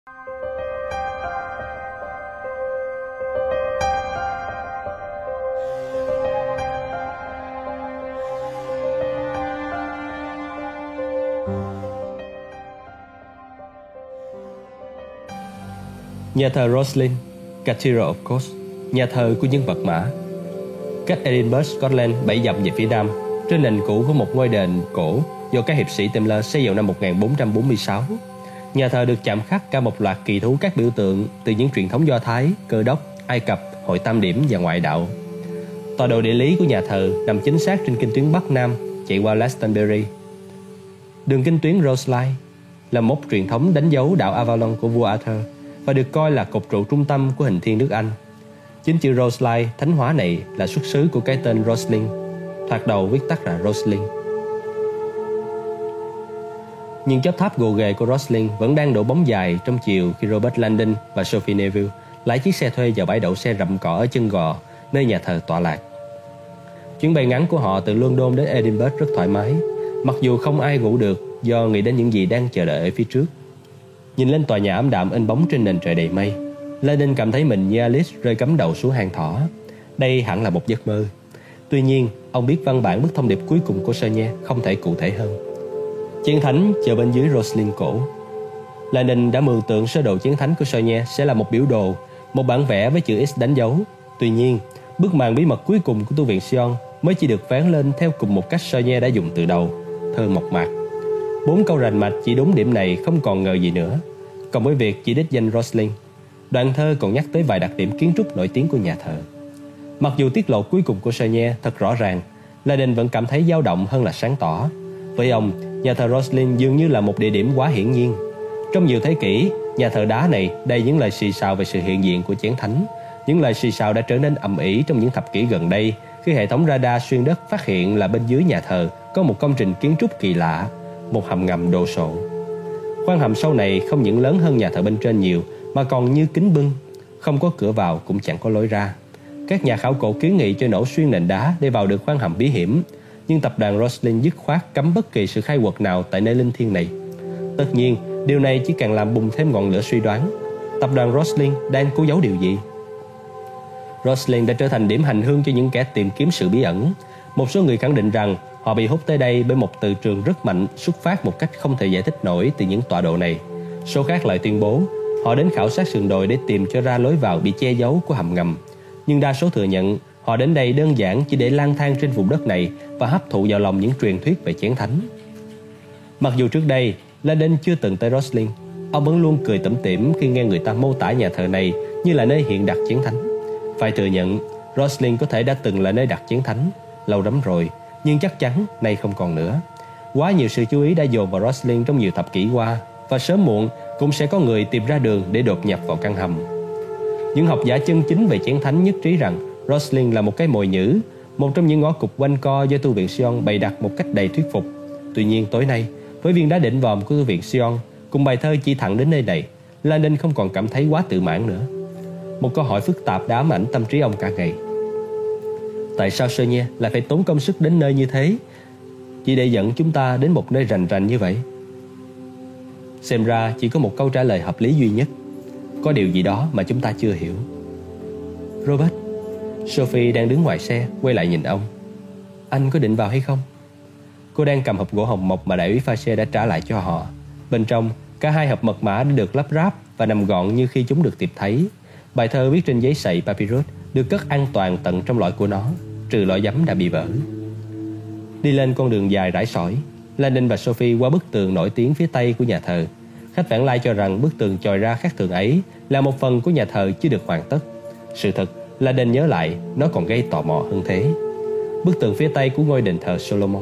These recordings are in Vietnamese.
Nhà thờ Roslin, Cathedral of Course, nhà thờ của những vật mã. Cách Edinburgh, Scotland 7 dặm về phía nam, trên nền cũ của một ngôi đền cổ do các hiệp sĩ Templar xây dựng năm 1446. Nhà thờ được chạm khắc cả một loạt kỳ thú các biểu tượng từ những truyền thống Do Thái, Cơ đốc, Ai Cập, Hội Tam Điểm và ngoại đạo. Tọa độ địa lý của nhà thờ nằm chính xác trên kinh tuyến Bắc Nam chạy qua Glastonbury. Đường kinh tuyến Roseline là mốc truyền thống đánh dấu đạo Avalon của vua Arthur và được coi là cột trụ trung tâm của hình thiên nước Anh. Chính chữ Roseline thánh hóa này là xuất xứ của cái tên Roslin, thoạt đầu viết tắt là Roslin. Nhưng chóp tháp gồ ghề của Roslin vẫn đang đổ bóng dài trong chiều khi Robert Landon và Sophie Neville lái chiếc xe thuê vào bãi đậu xe rậm cỏ ở chân gò, nơi nhà thờ tọa lạc. Chuyến bay ngắn của họ từ London đến Edinburgh rất thoải mái, mặc dù không ai ngủ được do nghĩ đến những gì đang chờ đợi ở phía trước. Nhìn lên tòa nhà ảm đạm in bóng trên nền trời đầy mây, Landon cảm thấy mình như Alice rơi cắm đầu xuống hang thỏ. Đây hẳn là một giấc mơ. Tuy nhiên, ông biết văn bản bức thông điệp cuối cùng của Sonia không thể cụ thể hơn. Chiến thánh chờ bên dưới Roslin cổ. Landon đã mường tượng sơ đồ chiến thánh của Sonia sẽ là một biểu đồ, một bản vẽ với chữ X đánh dấu. Tuy nhiên, bức màn bí mật cuối cùng của tu viện Sion mới chỉ được vén lên theo cùng một cách Sonia đã dùng từ đầu, thơ mộc mạc. 4 câu rành mạch chỉ đúng điểm này không còn ngờ gì nữa. Còn với việc chỉ đích danh Roslin, đoạn thơ còn nhắc tới vài đặc điểm kiến trúc nổi tiếng của nhà thờ. Mặc dù tiết lộ cuối cùng của Sonia thật rõ ràng, Landon vẫn cảm thấy dao động hơn là sáng tỏ. Với ông, nhà thờ Roslin dường như là một địa điểm quá hiển nhiên. Trong nhiều thế kỷ, nhà thờ đá này đầy những lời xì xào về sự hiện diện của chén thánh. Những lời xì xào đã trở nên ầm ĩ trong những thập kỷ gần đây khi hệ thống radar xuyên đất phát hiện là bên dưới nhà thờ có một công trình kiến trúc kỳ lạ, một hầm ngầm đồ sộ. Khoang hầm sâu này không những lớn hơn nhà thờ bên trên nhiều mà còn như kính bưng, không có cửa vào cũng chẳng có lối ra. Các nhà khảo cổ kiến nghị cho nổ xuyên nền đá để vào được khoang hầm bí hiểm, nhưng tập đoàn Roslin dứt khoát cấm bất kỳ sự khai quật nào tại nơi linh thiêng này. Tất nhiên, điều này chỉ càng làm bùng thêm ngọn lửa suy đoán. Tập đoàn Roslin đang cố giấu điều gì? Roslin đã trở thành điểm hành hương cho những kẻ tìm kiếm sự bí ẩn. Một số người khẳng định rằng họ bị hút tới đây bởi một từ trường rất mạnh xuất phát một cách không thể giải thích nổi từ những tọa độ này. Số khác lại tuyên bố họ đến khảo sát sườn đồi để tìm cho ra lối vào bị che giấu của hầm ngầm. Nhưng đa số thừa nhận họ đến đây đơn giản chỉ để lang thang trên vùng đất này và hấp thụ vào lòng những truyền thuyết về chén thánh. Mặc dù trước đây Landon chưa từng tới Roslin, ông vẫn luôn cười tủm tỉm khi nghe người ta mô tả nhà thờ này như là nơi hiện đặt chén thánh. Phải thừa nhận, Roslin có thể đã từng là nơi đặt chén thánh, lâu lắm rồi, nhưng chắc chắn nay không còn nữa. Quá nhiều sự chú ý đã dồn vào Roslin trong nhiều thập kỷ qua, và sớm muộn cũng sẽ có người tìm ra đường để đột nhập vào căn hầm. Những học giả chân chính về chén thánh nhất trí rằng Roslin là một cái mồi nhữ, một trong những ngõ cụt quanh co do tu viện Sion bày đặt một cách đầy thuyết phục. Tuy nhiên tối nay, với viên đá đỉnh vòm của tu viện Sion cùng bài thơ chỉ thẳng đến nơi này, Landon không còn cảm thấy quá tự mãn nữa. Một câu hỏi phức tạp đã ám ảnh tâm trí ông cả ngày. Tại sao Sonia lại phải tốn công sức đến nơi như thế, chỉ để dẫn chúng ta đến một nơi rành rành như vậy? Xem ra chỉ có một câu trả lời hợp lý duy nhất. Có điều gì đó mà chúng ta chưa hiểu. Robert, Sophie đang đứng ngoài xe quay lại nhìn ông. Anh có định vào hay không? Cô đang cầm hộp gỗ hồng mộc mà đại úy Fache đã trả lại cho họ. Bên trong, cả hai hộp mật mã đã được lắp ráp và nằm gọn như khi chúng được tìm thấy. Bài thơ viết trên giấy sậy papyrus được cất an toàn tận trong lõi của nó, trừ lõi giấm đã bị vỡ. Đi lên con đường dài rải sỏi, Landon và Sophie qua bức tường nổi tiếng phía tây của nhà thờ. Khách vãng lai cho rằng bức tường chòi ra khác thường ấy là một phần của nhà thờ chưa được hoàn tất. Sự thật, Landon nhớ lại, nó còn gây tò mò hơn thế. Bức tường phía tây của ngôi đền thờ Solomon.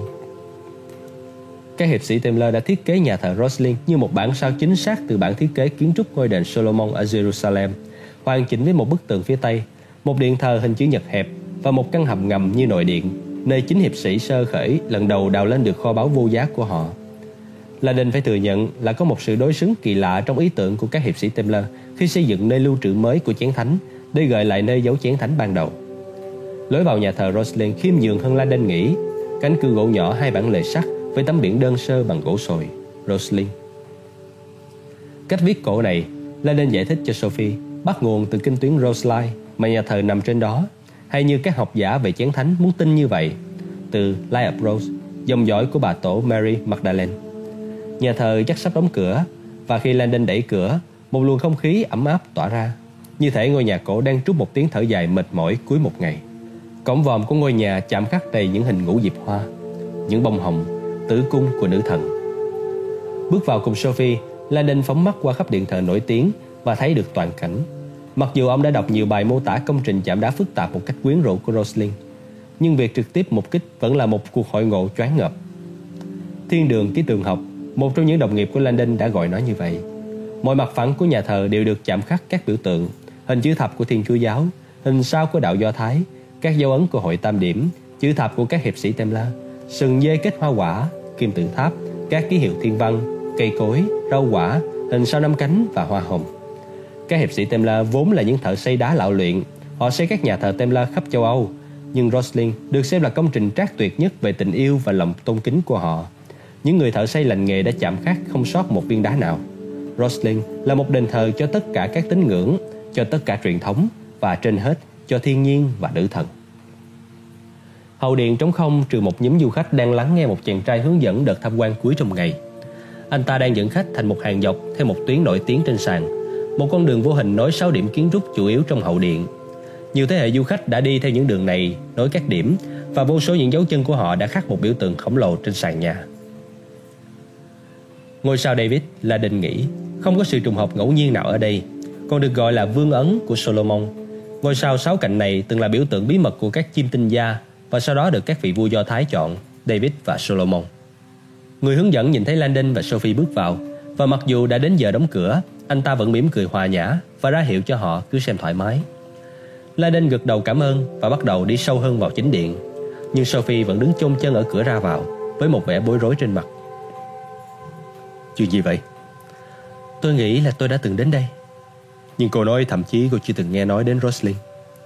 Các hiệp sĩ Templar đã thiết kế nhà thờ Roslin như một bản sao chính xác từ bản thiết kế kiến trúc ngôi đền Solomon ở Jerusalem, hoàn chỉnh với một bức tường phía tây, một điện thờ hình chữ nhật hẹp và một căn hầm ngầm như nội điện, nơi chính hiệp sĩ sơ khởi lần đầu đào lên được kho báu vô giá của họ. Landon phải thừa nhận là có một sự đối xứng kỳ lạ trong ý tưởng của các hiệp sĩ Templar khi xây dựng nơi lưu trữ mới của chén thánh để gợi lại nơi giấu chén thánh ban đầu. Lối vào nhà thờ Roslin khiêm nhường hơn Landon nghĩ. Cánh cửa gỗ nhỏ 2 bản lề sắt với tấm biển đơn sơ bằng gỗ sồi, Roslin. Cách viết cổ này, Landon giải thích cho Sophie bắt nguồn từ kinh tuyến Rosely mà nhà thờ nằm trên đó, hay như các học giả về chén thánh muốn tin như vậy, từ Light of Rose, dòng dõi của bà tổ Mary Magdalene. Nhà thờ chắc sắp đóng cửa, và khi Landon đẩy cửa, một luồng không khí ấm áp tỏa ra, như thể ngôi nhà cổ đang trút một tiếng thở dài mệt mỏi cuối một ngày. Cổng vòm của ngôi nhà chạm khắc đầy những hình ngũ diệp hoa, những bông hồng, tử cung của nữ thần. Bước vào cùng Sophie, Landon phóng mắt qua khắp điện thờ nổi tiếng và thấy được toàn cảnh. Mặc dù ông đã đọc nhiều bài mô tả công trình chạm đá phức tạp một cách quyến rũ của Rosling, nhưng việc trực tiếp mục kích vẫn là một cuộc hội ngộ choáng ngợp. Thiên đường ký tường học, một trong những đồng nghiệp của Landon đã gọi nó như vậy. Mọi mặt phẳng của nhà thờ đều được chạm khắc các biểu tượng, hình chữ thập của Thiên Chúa giáo, hình sao của đạo Do Thái, các dấu ấn của hội Tam Điểm, chữ thập của các hiệp sĩ Templar, sừng dê kết hoa quả, kim tự tháp, các ký hiệu thiên văn, cây cối, rau quả, hình sao năm cánh và hoa hồng. Các hiệp sĩ Templar vốn là những thợ xây đá lão luyện, họ xây các nhà thờ Templar khắp châu Âu, nhưng Rosling được xem là công trình trác tuyệt nhất về tình yêu và lòng tôn kính của họ. Những người thợ xây lành nghề đã chạm khắc không sót một viên đá nào. Rosling là một đền thờ cho tất cả các tín ngưỡng, cho tất cả truyền thống, và trên hết cho thiên nhiên và nữ thần. Hậu điện trống không trừ một nhóm du khách đang lắng nghe một chàng trai hướng dẫn đợt tham quan cuối trong ngày. Anh ta đang dẫn khách thành một hàng dọc theo một tuyến nổi tiếng trên sàn, một con đường vô hình nối 6 điểm kiến trúc chủ yếu trong hậu điện. Nhiều thế hệ du khách đã đi theo những đường này nối các điểm, và vô số những dấu chân của họ đã khắc một biểu tượng khổng lồ trên sàn nhà. Ngôi sao David là định nghĩ, không có sự trùng hợp ngẫu nhiên nào ở đây, còn được gọi là vương ấn của Solomon. Ngôi sao 6 cạnh này từng là biểu tượng bí mật của các chim tinh gia, và sau đó được các vị vua Do Thái chọn, David và Solomon. Người hướng dẫn nhìn thấy Landon và Sophie bước vào, và mặc dù đã đến giờ đóng cửa, anh ta vẫn mỉm cười hòa nhã và ra hiệu cho họ cứ xem thoải mái. Landon gật đầu cảm ơn và bắt đầu đi sâu hơn vào chính điện, nhưng Sophie vẫn đứng chôn chân ở cửa ra vào với một vẻ bối rối trên mặt. Chuyện gì vậy? Tôi nghĩ là tôi đã từng đến đây. Nhưng cô nói thậm chí cô chưa từng nghe nói đến Rosling.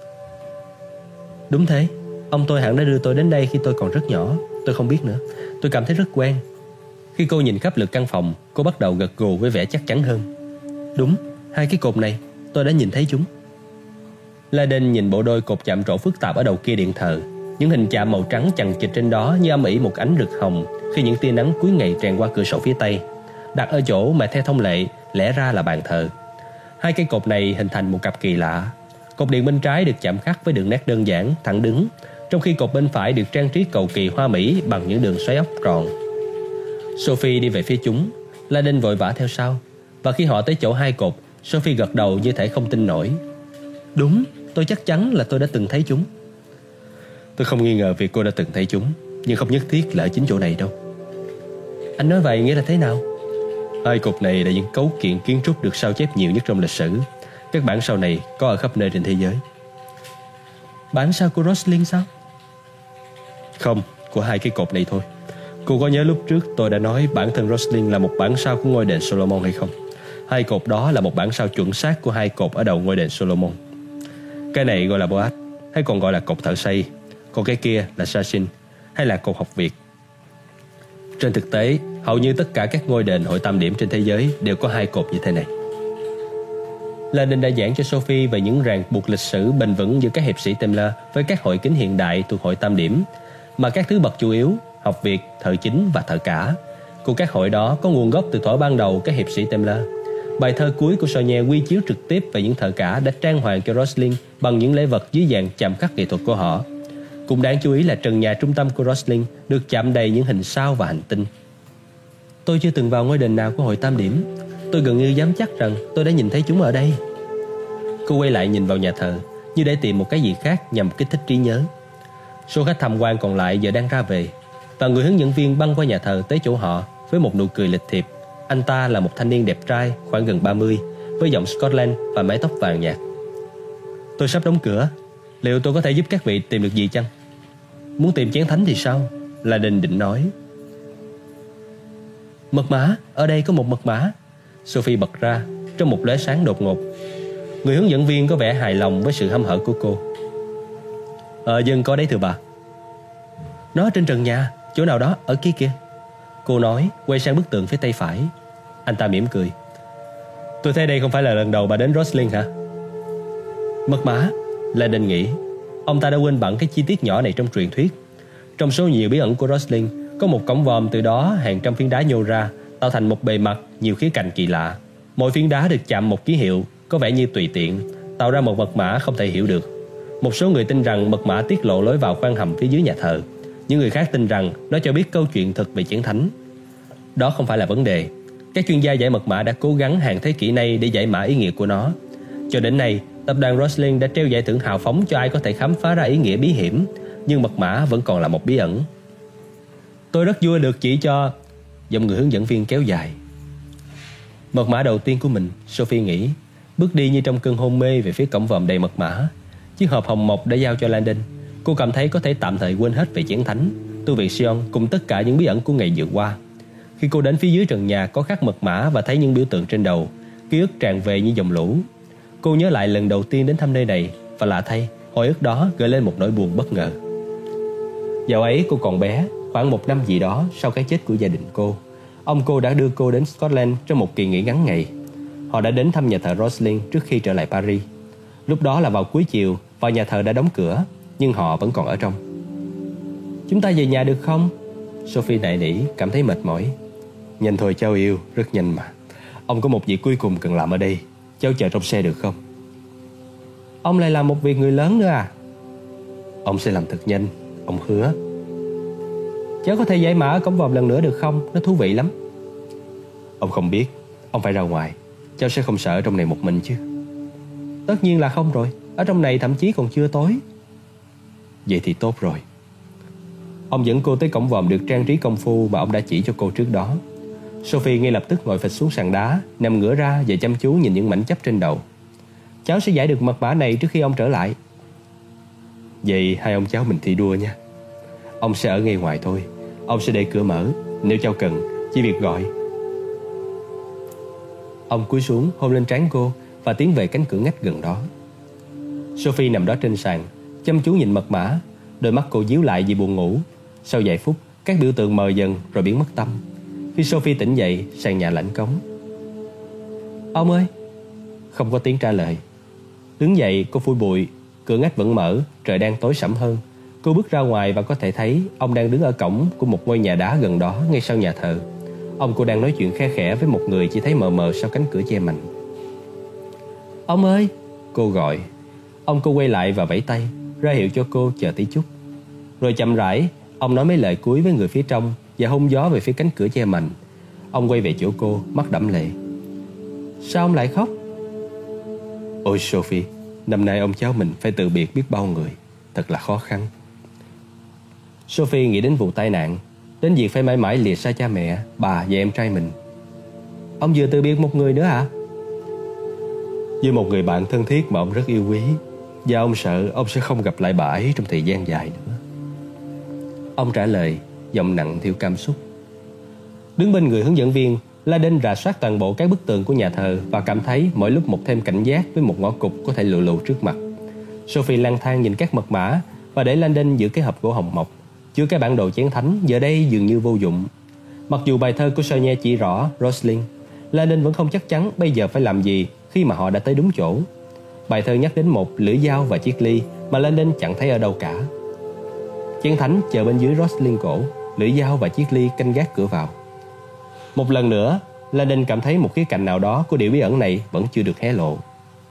Đúng thế, ông tôi hẳn đã đưa tôi đến đây khi tôi còn rất nhỏ. Tôi không biết nữa, tôi cảm thấy rất quen. Khi cô nhìn khắp lượt căn phòng, cô bắt đầu gật gù với vẻ chắc chắn hơn. Đúng, 2 cái cột này, tôi đã nhìn thấy chúng. Landon nhìn bộ đôi cột chạm trổ phức tạp ở đầu kia điện thờ. Những hình chạm màu trắng chằng chịt trên đó như âm ỉ một ánh rực hồng khi những tia nắng cuối ngày tràn qua cửa sổ phía tây, đặt ở chỗ mà theo thông lệ lẽ ra là bàn thờ. 2 cây cột này hình thành một cặp kỳ lạ. Cột điện bên trái được chạm khắc với đường nét đơn giản, thẳng đứng, trong khi cột bên phải được trang trí cầu kỳ hoa mỹ bằng những đường xoáy ốc tròn. Sophie đi về phía chúng, Landon vội vã theo sau, và khi họ tới chỗ 2 cột, Sophie gật đầu như thể không tin nổi. Đúng, tôi chắc chắn là tôi đã từng thấy chúng. Tôi không nghi ngờ việc cô đã từng thấy chúng, nhưng không nhất thiết là ở chính chỗ này đâu. Anh nói vậy nghĩa là thế nào? 2 cột này là những cấu kiện kiến trúc được sao chép nhiều nhất trong lịch sử. Các bản sao này có ở khắp nơi trên thế giới. Bản sao của Rosling sao? Không, của 2 cái cột này thôi. Cô có nhớ lúc trước tôi đã nói bản thân Rosling là một bản sao của ngôi đền Solomon hay không? 2 cột đó là một bản sao chuẩn xác của 2 cột ở đầu ngôi đền Solomon. Cái này gọi là Boaz, hay còn gọi là cột thợ xây. Còn cái kia là Sachin, hay là cột học Việt. Trên thực tế, hầu như tất cả các ngôi đền hội Tam Điểm trên thế giới đều có 2 cột như thế này. Landon đã giảng cho Sophie về những ràng buộc lịch sử bền vững giữa các hiệp sĩ Templar với các hội kính hiện đại thuộc hội Tam Điểm, mà các thứ bậc chủ yếu, học Việt, thợ chính và thợ cả, của các hội đó có nguồn gốc từ thuở ban đầu các hiệp sĩ Templar. Bài thơ cuối của Sonia quy chiếu trực tiếp về những thợ cả đã trang hoàng cho Rosling bằng những lễ vật dưới dạng chạm khắc nghệ thuật của họ. Cũng đáng chú ý là trần nhà trung tâm của Rosling được chạm đầy những hình sao và hành tinh. Tôi chưa từng vào ngôi đền nào của hội Tam Điểm. Tôi gần như dám chắc rằng tôi đã nhìn thấy chúng ở đây. Cô quay lại nhìn vào nhà thờ như để tìm một cái gì khác nhằm kích thích trí nhớ. Số khách tham quan còn lại giờ đang ra về, và người hướng dẫn viên băng qua nhà thờ tới chỗ họ với một nụ cười lịch thiệp. Anh ta là một thanh niên đẹp trai khoảng gần 30, với giọng Scotland và mái tóc vàng nhạt. Tôi sắp đóng cửa, liệu tôi có thể giúp các vị tìm được gì chăng? Muốn tìm chén thánh thì sao? Landon định nói. Mật mã, ở đây có một mật mã. Sophie bật ra trong một lóe sáng đột ngột. Người hướng dẫn viên có vẻ hài lòng với sự hăm hở của cô. Dân có đấy thưa bà. Nó trên trần nhà, chỗ nào đó ở kia kìa. Cô nói, quay sang bức tường phía tay phải. Anh ta mỉm cười. Tôi thấy đây không phải là lần đầu bà đến Rosling hả? Mật mã, Landon nghĩ. Ông ta đã quên bẵng cái chi tiết nhỏ này trong truyền thuyết. Trong số nhiều bí ẩn của Rosling, có một cổng vòm, từ đó hàng trăm phiến đá nhô ra, tạo thành một bề mặt nhiều khía cạnh kỳ lạ. Mỗi phiến đá được chạm một ký hiệu, có vẻ như tùy tiện, tạo ra một mật mã không thể hiểu được. Một số người tin rằng mật mã tiết lộ lối vào khoang hầm phía dưới nhà thờ. Những người khác tin rằng nó cho biết câu chuyện thật về chiến thánh. Đó không phải là vấn đề. Các chuyên gia giải mật mã đã cố gắng hàng thế kỷ nay để giải mã ý nghĩa của nó. Cho đến nay, tập đoàn Rosling đã treo giải thưởng hào phóng cho ai có thể khám phá ra ý nghĩa bí hiểm, nhưng mật mã vẫn còn là một bí ẩn. Tôi rất vui được chỉ cho... Giọng người hướng dẫn viên kéo dài. Mật mã đầu tiên của mình, Sophie nghĩ, bước đi như trong cơn hôn mê về phía cổng vòm đầy mật mã. Chiếc hộp hồng mộc đã giao cho Landon. Cô cảm thấy có thể tạm thời quên hết về chiến thánh, tu viện Sion cùng tất cả những bí ẩn của ngày vừa qua. Khi cô đến phía dưới trần nhà có khắc mật mã và thấy những biểu tượng trên đầu, ký ức tràn về như dòng lũ. Cô nhớ lại lần đầu tiên đến thăm nơi này, và lạ thay, hồi ức đó gợi lên một nỗi buồn bất ngờ. Dạo ấy cô còn bé, khoảng 1 năm gì đó sau cái chết của gia đình cô. Ông cô đã đưa cô đến Scotland trong một kỳ nghỉ ngắn ngày. Họ đã đến thăm nhà thờ Rosling trước khi trở lại Paris. Lúc đó là vào cuối chiều và nhà thờ đã đóng cửa, nhưng họ vẫn còn ở trong. Chúng ta về nhà được không? Sophie nài nỉ, cảm thấy mệt mỏi. Nhanh thôi cháu yêu, rất nhanh mà. Ông có một việc cuối cùng cần làm ở đây. Cháu chờ trong xe được không? Ông lại làm một việc người lớn nữa à? Ông sẽ làm thật nhanh, ông hứa. Cháu có thể giải mã ở cổng vòm lần nữa được không? Nó thú vị lắm. Ông không biết, ông phải ra ngoài. Cháu sẽ không sợ ở trong này một mình chứ? Tất nhiên là không rồi. Ở trong này thậm chí còn chưa tối. Vậy thì tốt rồi. Ông dẫn cô tới cổng vòm được trang trí công phu mà ông đã chỉ cho cô trước đó. Sophie ngay lập tức ngồi phịch xuống sàn đá, nằm ngửa ra và chăm chú nhìn những mảnh chấp trên đầu. Cháu sẽ giải được mật mã này trước khi ông trở lại. Vậy hai ông cháu mình thi đua nha. Ông sẽ ở ngay ngoài thôi. Ông sẽ để cửa mở. Nếu cháu cần, chỉ việc gọi. Ông cúi xuống hôn lên trán cô và tiến về cánh cửa ngách gần đó. Sophie nằm đó trên sàn, chăm chú nhìn mật mã. Đôi mắt cô díu lại vì buồn ngủ. Sau vài phút, các biểu tượng mờ dần rồi biến mất tâm. Khi Sophie tỉnh dậy, sàn nhà lạnh cống. Ông ơi! Không có tiếng trả lời. Đứng dậy, cô phủi bụi. Cửa ngách vẫn mở, trời đang tối sẫm hơn. Cô bước ra ngoài và có thể thấy ông đang đứng ở cổng của một ngôi nhà đá gần đó, ngay sau nhà thờ. Ông cô đang nói chuyện khe khẽ với một người chỉ thấy mờ mờ sau cánh cửa che mành. Ông ơi! Cô gọi. Ông cô quay lại và vẫy tay, ra hiệu cho cô chờ tí chút. Rồi chậm rãi, ông nói mấy lời cuối với người phía trong và hông gió về phía cánh cửa che mành. Ông quay về chỗ cô, mắt đẫm lệ. Sao ông lại khóc? Ôi Sophie, năm nay ông cháu mình phải từ biệt biết bao người. Thật là khó khăn. Sophie nghĩ đến vụ tai nạn, đến việc phải mãi mãi lìa xa cha mẹ, bà và em trai mình. Ông vừa từ biệt một người nữa hả? Với một người bạn thân thiết mà ông rất yêu quý. Và ông sợ ông sẽ không gặp lại bà ấy trong thời gian dài nữa. Ông trả lời, giọng nặng theo cảm xúc. Đứng bên người hướng dẫn viên, Landon rà soát toàn bộ các bức tường của nhà thờ và cảm thấy mỗi lúc một thêm cảnh giác với một ngõ cụt có thể lù lù trước mặt. Sophie lang thang nhìn các mật mã và để Landon giữ cái hộp gỗ hồng mộc chứa cái bản đồ chén thánh giờ đây dường như vô dụng. Mặc dù bài thơ của Sonia chỉ rõ Rosling, Landon vẫn không chắc chắn bây giờ phải làm gì khi mà họ đã tới đúng chỗ. Bài thơ nhắc đến một lưỡi dao và chiếc ly mà Landon chẳng thấy ở đâu cả. Chén thánh chờ bên dưới Rosling cổ, lưỡi dao và chiếc ly canh gác cửa vào. Một lần nữa, Landon cảm thấy một khía cạnh nào đó của điều bí ẩn này vẫn chưa được hé lộ.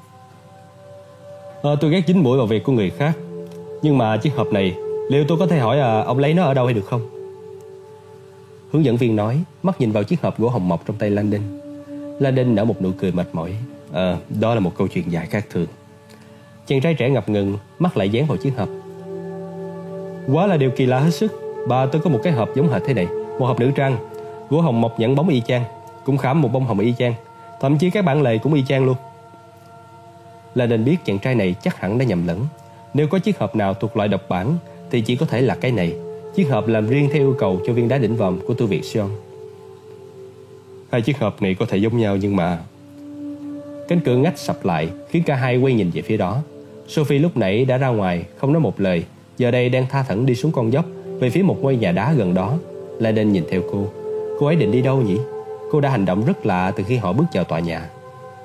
Tôi ghét dính mũi vào việc của người khác. Nhưng mà chiếc hộp này, liệu tôi có thể hỏi ông lấy nó ở đâu hay được không? Hướng dẫn viên nói, mắt nhìn vào chiếc hộp gỗ hồng mộc trong tay Landon. Landon nở một nụ cười mệt mỏi. Đó là một câu chuyện dài khác thường. Chàng trai trẻ ngập ngừng, mắt lại dán vào chiếc hộp. Quá là điều kỳ lạ hết sức. Bà tôi có một cái hộp giống hệt thế này, một hộp nữ trang, gỗ hồng mộc nhẫn bóng y chang, cũng khảm một bông hồng y chang, thậm chí các bản lề cũng y chang luôn. Landon biết chàng trai này chắc hẳn đã nhầm lẫn. Nếu có chiếc hộp nào thuộc loại độc bản thì chỉ có thể là cái này, chiếc hộp làm riêng theo yêu cầu cho viên đá đỉnh vòm của tu viện Sion. Hai chiếc hộp này có thể giống nhau nhưng mà... Cánh cửa ngách sập lại khiến cả hai quay nhìn về phía đó. Sophie lúc nãy đã ra ngoài không nói một lời, giờ đây đang tha thẩn đi xuống con dốc về phía một ngôi nhà đá gần đó. Landon nhìn theo cô ấy định đi đâu nhỉ? Cô đã hành động rất lạ từ khi họ bước vào tòa nhà.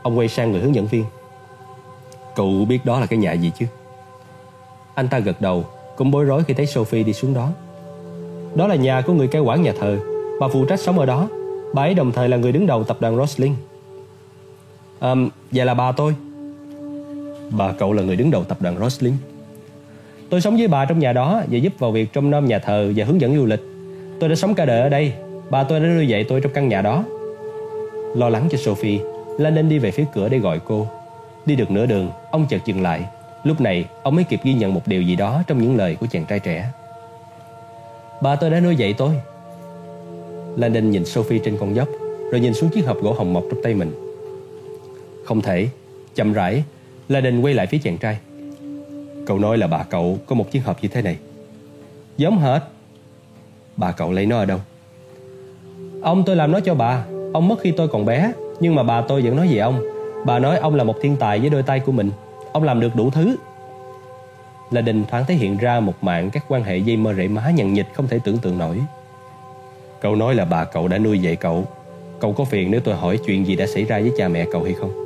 Ông quay sang người hướng dẫn viên. Cậu biết đó là cái nhà gì chứ? Anh ta gật đầu, cũng bối rối khi thấy Sophie đi xuống đó. Đó là nhà của người cai quản nhà thờ. Bà phụ trách sống ở đó. Bà ấy đồng thời là người đứng đầu tập đoàn Rosling. Vậy là bà tôi. Bà cậu là người đứng đầu tập đoàn Rosling? Tôi sống với bà trong nhà đó và giúp vào việc trông nom nhà thờ và hướng dẫn du lịch. Tôi đã sống cả đời ở đây. Bà tôi đã nuôi dạy tôi trong căn nhà đó. Lo lắng cho Sophie, Landon đi về phía cửa để gọi cô. Đi được nửa đường, ông chợt dừng lại. Lúc này, ông mới kịp ghi nhận một điều gì đó trong những lời của chàng trai trẻ. Bà tôi đã nuôi dạy tôi. Landon nhìn Sophie trên con dốc, rồi nhìn xuống chiếc hộp gỗ hồng mộc trong tay mình. Không thể. Chậm rãi, Landon quay lại phía chàng trai. Cậu nói là bà cậu có một chiếc hộp như thế này. Giống hệt. Bà cậu lấy nó ở đâu? Ông tôi làm nó cho bà. Ông mất khi tôi còn bé, nhưng mà bà tôi vẫn nói về ông. Bà nói ông là một thiên tài với đôi tay của mình. Ông làm được đủ thứ. Landon thoáng thấy hiện ra một mạng các quan hệ dây mơ rễ má nhằn nhịt không thể tưởng tượng nổi. Cậu nói là bà cậu đã nuôi dạy cậu. Cậu có phiền nếu tôi hỏi chuyện gì đã xảy ra với cha mẹ cậu hay không?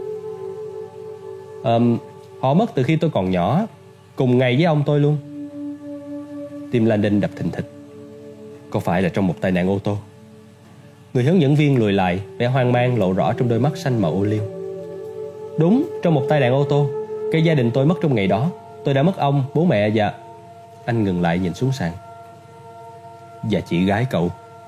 Họ mất từ khi tôi còn nhỏ, cùng ngày với ông tôi luôn. Tim Landon đập thình thịch. Có phải là trong một tai nạn ô tô? Người hướng dẫn viên lùi lại, vẻ hoang mang lộ rõ trong đôi mắt xanh màu ô liu. Đúng, trong một tai nạn ô tô. Cái gia đình tôi mất trong ngày đó. Tôi đã mất ông, bố mẹ và... Anh ngừng lại nhìn xuống sàn. Và chị gái cậu.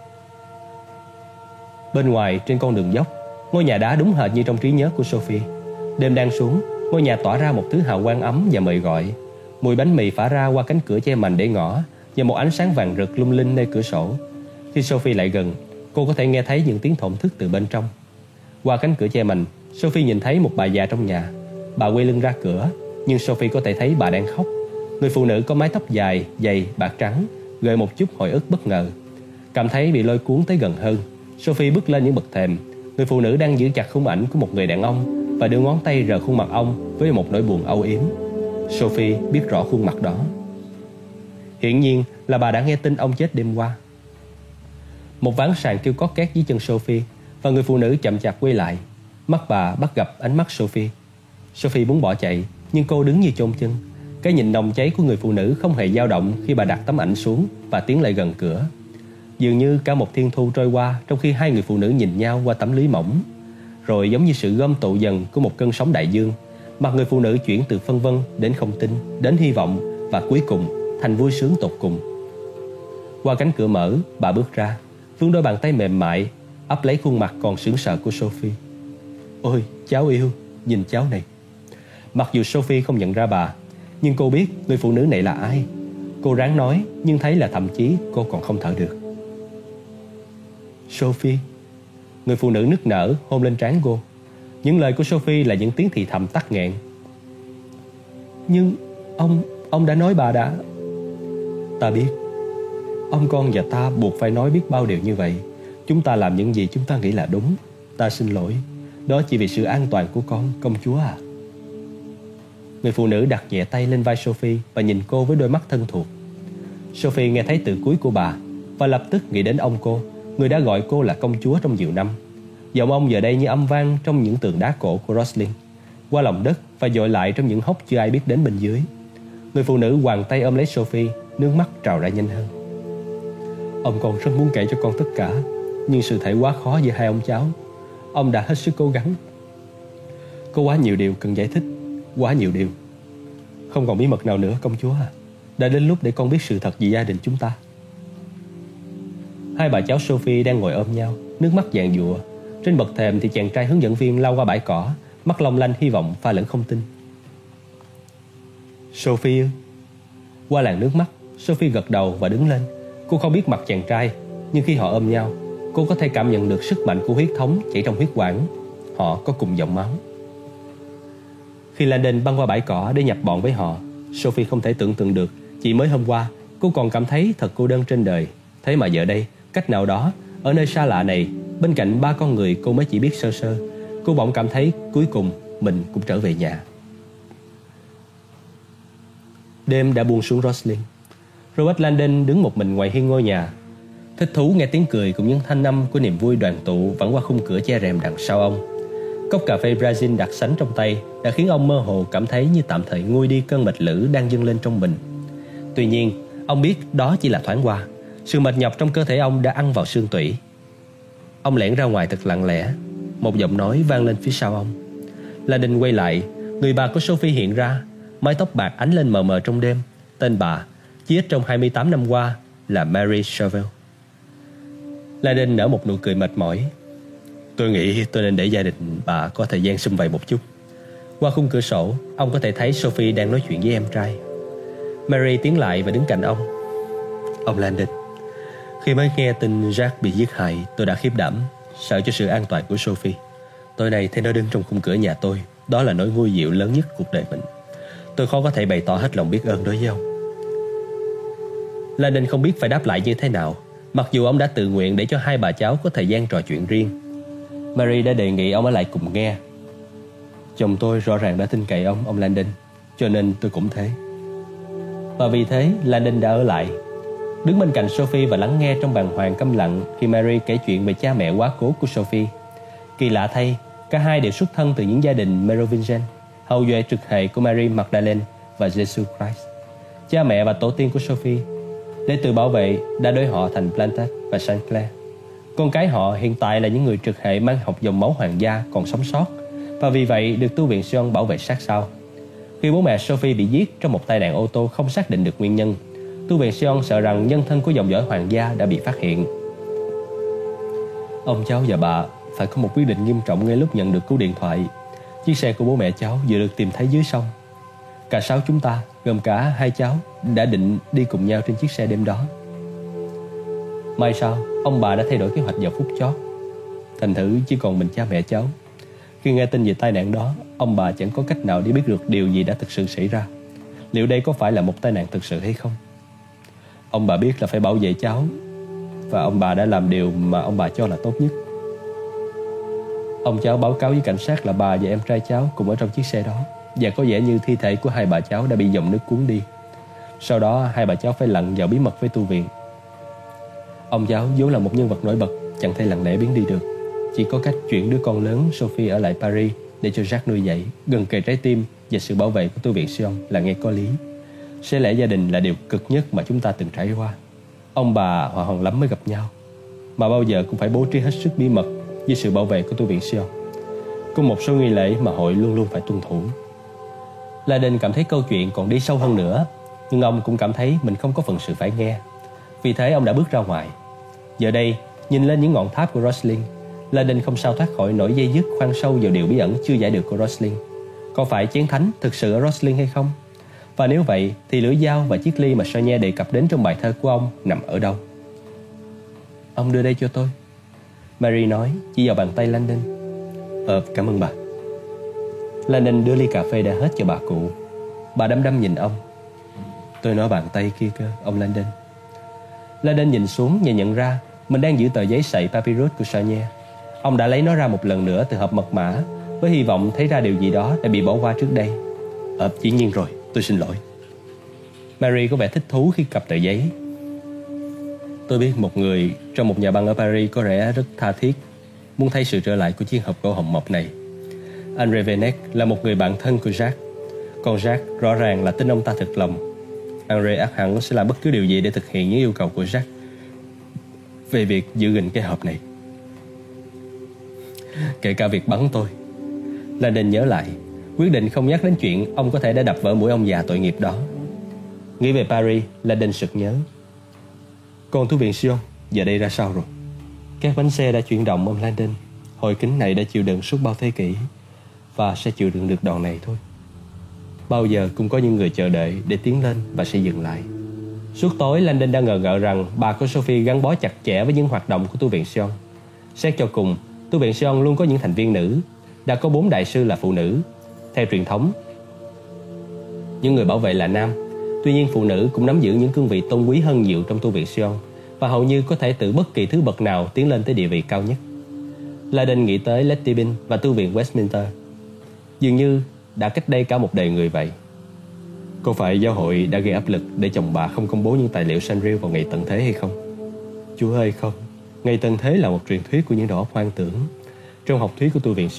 Bên ngoài, trên con đường dốc, ngôi nhà đá đúng hệt như trong trí nhớ của Sophie. Đêm đang xuống, ngôi nhà tỏa ra một thứ hào quang ấm và mời gọi. Mùi bánh mì phả ra qua cánh cửa che mành để ngõ, và một ánh sáng vàng rực lung linh nơi cửa sổ. Khi Sophie lại gần, cô có thể nghe thấy những tiếng thổn thức từ bên trong. Qua cánh cửa che mành, Sophie nhìn thấy một bà già trong nhà. Bà quay lưng ra cửa, nhưng Sophie có thể thấy bà đang khóc. Người phụ nữ có mái tóc dài, dày, bạc trắng, gợi một chút hồi ức bất ngờ. Cảm thấy bị lôi cuốn tới gần hơn, Sophie bước lên những bậc thềm. Người phụ nữ đang giữ chặt khung ảnh của một người đàn ông và đưa ngón tay rờ khuôn mặt ông với một nỗi buồn âu yếm. Sophie biết rõ khuôn mặt đó. Hiển nhiên là bà đã nghe tin ông chết đêm qua. Một ván sàn kêu cót két dưới chân Sophie, và người phụ nữ chậm chạp quay lại. Mắt bà bắt gặp ánh mắt Sophie. Sophie muốn bỏ chạy, nhưng cô đứng như chôn chân. Cái nhìn nồng cháy của người phụ nữ không hề dao động khi bà đặt tấm ảnh xuống và tiến lại gần cửa. Dường như cả một thiên thu trôi qua trong khi hai người phụ nữ nhìn nhau qua tấm lưới mỏng. Rồi giống như sự gom tụ dần của một cơn sóng đại dương, mặt người phụ nữ chuyển từ phân vân đến không tin, đến hy vọng, và cuối cùng thành vui sướng tột cùng. Qua cánh cửa mở, bà bước ra, vươn đôi bàn tay mềm mại ấp lấy khuôn mặt còn sững sờ của Sophie. Ôi, cháu yêu, nhìn cháu này. Mặc dù Sophie không nhận ra bà, nhưng cô biết người phụ nữ này là ai. Cô ráng nói, nhưng thấy là thậm chí cô còn không thở được. Sophie. Người phụ nữ nức nở hôn lên trán cô. Những lời của Sophie là những tiếng thì thầm tắc nghẹn. Nhưng ông đã nói bà đã... Ta biết. Ông con và ta buộc phải nói biết bao điều như vậy. Chúng ta làm những gì chúng ta nghĩ là đúng. Ta xin lỗi. Đó chỉ vì sự an toàn của con, công chúa à. Người phụ nữ đặt nhẹ tay lên vai Sophie và nhìn cô với đôi mắt thân thuộc. Sophie nghe thấy từ cuối của bà và lập tức nghĩ đến ông cô, người đã gọi cô là công chúa trong nhiều năm. Giọng ông giờ đây như âm vang trong những tường đá cổ của Rosling, qua lòng đất và dội lại trong những hốc chưa ai biết đến bên dưới. Người phụ nữ hoàng tay ôm lấy Sophie, nước mắt trào ra nhanh hơn. Ông con rất muốn kể cho con tất cả, nhưng sự thể quá khó giữa hai ông cháu. Ông đã hết sức cố gắng. Có quá nhiều điều cần giải thích, quá nhiều điều. Không còn bí mật nào nữa, công chúa à. Đã đến lúc để con biết sự thật về gia đình chúng ta. Hai bà cháu Sophie đang ngồi ôm nhau, nước mắt giàn giụa. Trên bậc thềm thì chàng trai hướng dẫn viên lao qua bãi cỏ, mắt long lanh hy vọng pha lẫn không tin. Sophie ư? Qua làn nước mắt, Sophie gật đầu và đứng lên. Cô không biết mặt chàng trai, nhưng khi họ ôm nhau, cô có thể cảm nhận được sức mạnh của huyết thống chảy trong huyết quản. Họ có cùng dòng máu. Khi Landon băng qua bãi cỏ để nhập bọn với họ, Sophie không thể tưởng tượng được chỉ mới hôm qua cô còn cảm thấy thật cô đơn trên đời. Thế mà giờ đây, cách nào đó, ở nơi xa lạ này, bên cạnh ba con người cô mới chỉ biết sơ sơ, cô bỗng cảm thấy cuối cùng mình cũng trở về nhà. Đêm đã buông xuống Rosling. Robert Landon đứng một mình ngoài hiên ngôi nhà, thích thú nghe tiếng cười cùng những thanh âm của niềm vui đoàn tụ vẳng qua khung cửa che rèm đằng sau ông. Cốc cà phê Brazil đặc sánh trong tay đã khiến ông mơ hồ cảm thấy như tạm thời nguôi đi cơn mệt lử đang dâng lên trong mình. Tuy nhiên, ông biết đó chỉ là thoáng qua. Sự mệt nhọc trong cơ thể ông đã ăn vào xương tủy. Ông lẻn ra ngoài thật lặng lẽ. Một giọng nói vang lên phía sau ông. Landon quay lại. Người bà của Sophie hiện ra, mái tóc bạc ánh lên mờ mờ trong đêm. Tên bà, chỉ ít trong 28 năm qua, là Mary Chauvel. Landon nở một nụ cười mệt mỏi. Tôi nghĩ tôi nên để gia đình bà có thời gian sum vầy một chút. Qua khung cửa sổ, ông có thể thấy Sophie đang nói chuyện với em trai. Mary tiến lại và đứng cạnh ông. Ông Landon, khi mới nghe tin Jack bị giết hại, tôi đã khiếp đảm, sợ cho sự an toàn của Sophie. Tối nay thấy nó đứng trong khung cửa nhà tôi, đó là nỗi vui dịu lớn nhất cuộc đời mình. Tôi khó có thể bày tỏ hết lòng biết ơn đối với ông. Landon không biết phải đáp lại như thế nào, mặc dù ông đã tự nguyện để cho hai bà cháu có thời gian trò chuyện riêng. Mary đã đề nghị ông ở lại cùng nghe. Chồng tôi rõ ràng đã tin cậy ông Landon, cho nên tôi cũng thế. Và vì thế Landon đã ở lại, đứng bên cạnh Sophie và lắng nghe trong bàng hoàng câm lặng khi Mary kể chuyện về cha mẹ quá cố của Sophie. Kỳ lạ thay, cả hai đều xuất thân từ những gia đình Merovingian, hậu duệ trực hệ của Mary Magdalene và Jesus Christ, cha mẹ và tổ tiên của Sophie. Để tự bảo vệ, đã đổi họ thành Plantat và Saint Clair. Con cái họ hiện tại là những người trực hệ mang học dòng máu hoàng gia còn sống sót, và vì vậy được tu viện Sion bảo vệ sát sao. Khi bố mẹ Sophie bị giết trong một tai nạn ô tô không xác định được nguyên nhân, tu viện Sion sợ rằng nhân thân của dòng dõi hoàng gia đã bị phát hiện. Ông cháu và bà phải có một quyết định nghiêm trọng ngay lúc nhận được cú điện thoại. Chiếc xe của bố mẹ cháu vừa được tìm thấy dưới sông. Cả 6 chúng ta, gồm cả hai cháu, đã định đi cùng nhau trên chiếc xe đêm đó. May sao, ông bà đã thay đổi kế hoạch vào phút chót. Thành thử chỉ còn mình cha mẹ cháu. Khi nghe tin về tai nạn đó, ông bà chẳng có cách nào để biết được điều gì đã thực sự xảy ra. Liệu đây có phải là một tai nạn thực sự hay không? Ông bà biết là phải bảo vệ cháu, và ông bà đã làm điều mà ông bà cho là tốt nhất. Ông cháu báo cáo với cảnh sát là bà và em trai cháu cùng ở trong chiếc xe đó, và có vẻ như thi thể của hai bà cháu đã bị dòng nước cuốn đi. Sau đó hai bà cháu phải lặn vào bí mật với tu viện. Ông cháu vốn là một nhân vật nổi bật, chẳng thể lặng lẽ biến đi được. Chỉ có cách chuyển đứa con lớn Sophie ở lại Paris để cho Jack nuôi dạy, gần kề trái tim và sự bảo vệ của tu viện Sion là nghe có lý. Sẽ lẽ gia đình là điều cực nhất mà chúng ta từng trải qua. Ông bà hòa hòn lắm mới gặp nhau, mà bao giờ cũng phải bố trí hết sức bí mật với sự bảo vệ của tu viện Sion. Có một số nghi lễ mà hội luôn luôn phải tuân thủ. Landon cảm thấy câu chuyện còn đi sâu hơn nữa, nhưng ông cũng cảm thấy mình không có phận sự phải nghe. Vì thế ông đã bước ra ngoài. Giờ đây, nhìn lên những ngọn tháp của Rosslyn, Landon không sao thoát khỏi nỗi dây dứt khoan sâu vào điều bí ẩn chưa giải được của Rosslyn. Có phải chén thánh thực sự ở Rosslyn hay không? Và nếu vậy thì lưỡi dao và chiếc ly mà Sonia đề cập đến trong bài thơ của ông nằm ở đâu? Ông đưa đây cho tôi, Mary nói, chỉ vào bàn tay Landon. Cảm ơn bà. Landon đưa ly cà phê đã hết cho bà cụ. Bà đăm đăm nhìn ông. Tôi nói bàn tay kia cơ, ông Landon. Landon nhìn xuống và nhận ra mình đang giữ tờ giấy sậy papyrus của Sonia. Ông đã lấy nó ra một lần nữa từ hộp mật mã, với hy vọng thấy ra điều gì đó đã bị bỏ qua trước đây. Dĩ nhiên rồi, tôi xin lỗi. Mary có vẻ thích thú khi cặp tờ giấy. Tôi biết một người trong một nhà băng ở Paris có vẻ rất tha thiết muốn thấy sự trở lại của chiếc hộp gỗ hồng mộc này. Anh Revenek là một người bạn thân của Jack. Còn Jack rõ ràng là tin ông ta thật lòng. Henry ắt hẳn sẽ làm bất cứ điều gì để thực hiện những yêu cầu của Jack về việc giữ gìn cái hộp này, kể cả việc bắn tôi. Landon nhớ lại, quyết định không nhắc đến chuyện ông có thể đã đập vỡ mũi ông già tội nghiệp đó. Nghĩ về Paris, Landon sực nhớ. Còn tu viện Sion giờ đây ra sao rồi? Các bánh xe đã chuyển động, ông Landon. Hội kính này đã chịu đựng suốt bao thế kỷ, và sẽ chịu đựng được đòn này thôi. Bao giờ cũng có những người chờ đợi để tiến lên và sẽ dừng lại. Suốt tối, Landon đã ngờ ngợ rằng bà của Sophie gắn bó chặt chẽ với những hoạt động của tu viện Sion. Xét cho cùng, tu viện Sion luôn có những thành viên nữ. Đã có 4 đại sư là phụ nữ. Theo truyền thống, những người bảo vệ là nam. Tuy nhiên phụ nữ cũng nắm giữ những cương vị tôn quý hơn nhiều trong tu viện Sion, và hầu như có thể từ bất kỳ thứ bậc nào tiến lên tới địa vị cao nhất. Landon nghĩ tới Letty Bin và tu viện Westminster. Dường như đã cách đây cả một đời người vậy. Có phải giáo hội đã gây áp lực để chồng bà không công bố những tài liệu Sanrio vào ngày tận thế hay không? Chúa ơi không, ngày tận thế là một truyền thuyết của những đầu óc hoang tưởng. Trong học thuyết của tu viện Sion,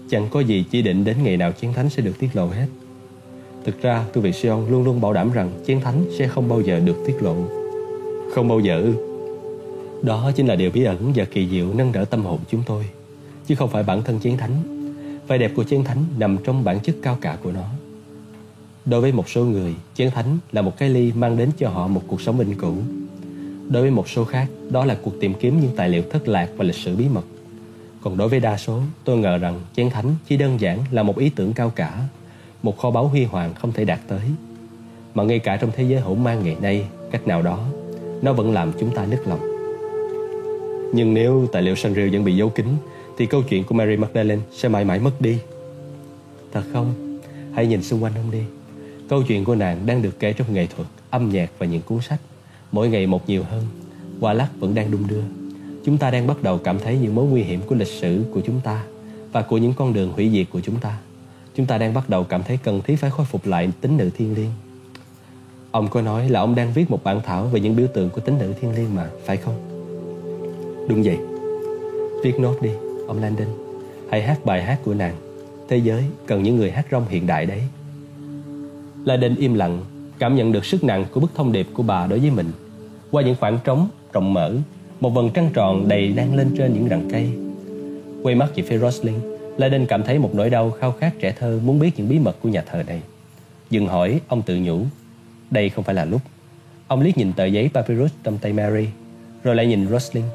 Chẳng có gì chỉ định đến ngày nào chiến thánh sẽ được tiết lộ hết. Thực ra tu viện Sion luôn luôn bảo đảm rằng chiến thánh sẽ không bao giờ được tiết lộ. Không bao giờ ư? Đó chính là điều bí ẩn và kỳ diệu nâng đỡ tâm hồn chúng tôi, chứ không phải bản thân chiến thánh. Vẻ đẹp của chiến thánh nằm trong bản chất cao cả của nó. Đối với một số người, chiến thánh là một cái ly mang đến cho họ một cuộc sống vĩnh cửu. Đối với một số khác, đó là cuộc tìm kiếm những tài liệu thất lạc và lịch sử bí mật. Còn đối với đa số, tôi ngờ rằng chiến thánh chỉ đơn giản là một ý tưởng cao cả, một kho báu huy hoàng không thể đạt tới. Mà ngay cả trong thế giới hỗn mang ngày nay, cách nào đó, nó vẫn làm chúng ta nức lòng. Nhưng nếu tài liệu Sanrio vẫn bị giấu kín, thì câu chuyện của Mary Magdalene sẽ mãi mãi mất đi. Thật không? Hãy nhìn xung quanh ông đi. Câu chuyện của nàng đang được kể trong nghệ thuật, âm nhạc và những cuốn sách. Mỗi ngày một nhiều hơn. Hoa lắc vẫn đang đung đưa. Chúng ta đang bắt đầu cảm thấy những mối nguy hiểm của lịch sử của chúng ta và của những con đường hủy diệt của chúng ta. Chúng ta đang bắt đầu cảm thấy cần thiết phải khôi phục lại tính nữ thiêng liêng. Ông có nói là ông đang viết một bản thảo về những biểu tượng của tính nữ thiêng liêng mà, phải không? Đúng vậy. Viết nốt đi, ông Landon. Hãy hát bài hát của nàng. Thế giới cần những người hát rong hiện đại đấy. Landon im lặng, cảm nhận được sức nặng của bức thông điệp của bà đối với mình. Qua những khoảng trống rộng mở, một vầng trăng tròn đầy đang lên trên những rặng cây. Quay mắt về phía Rosalind, Landon cảm thấy một nỗi đau khao khát trẻ thơ muốn biết những bí mật của nhà thờ này. Dừng hỏi, ông tự nhủ, đây không phải là lúc. Ông liếc nhìn tờ giấy papyrus trong tay Mary, rồi lại nhìn Rosalind.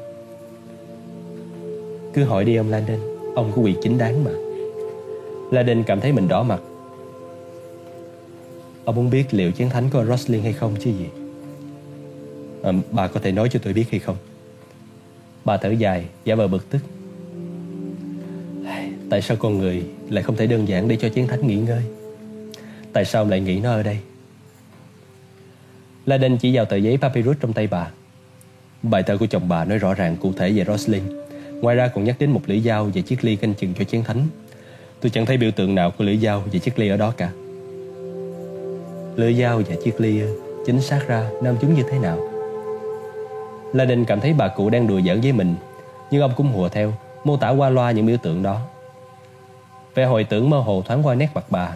Cứ hỏi đi ông Landon, ông có quyền chính đáng mà. Landon cảm thấy mình đỏ mặt. Ông muốn biết liệu chiến thánh có Rosalind hay không chứ gì? Bà có thể nói cho tôi biết hay không? Bà thở dài, giả vờ bực tức. Tại sao con người lại không thể đơn giản để cho chiến thánh nghỉ ngơi? Tại sao ông lại nghĩ nó ở đây? Landon chỉ vào tờ giấy papyrus trong tay bà. Bài thơ của chồng bà nói rõ ràng cụ thể về Rosalind. Ngoài ra còn nhắc đến một lưỡi dao và chiếc ly canh chừng cho chiến thánh. Tôi chẳng thấy biểu tượng nào của lưỡi dao và chiếc ly ở đó cả. Lưỡi dao và chiếc ly, chính xác ra nam chúng như thế nào? Landon cảm thấy bà cụ đang đùa giỡn với mình, nhưng ông cũng hùa theo, mô tả qua loa những biểu tượng đó. Vẻ hồi tưởng mơ hồ thoáng qua nét mặt bà.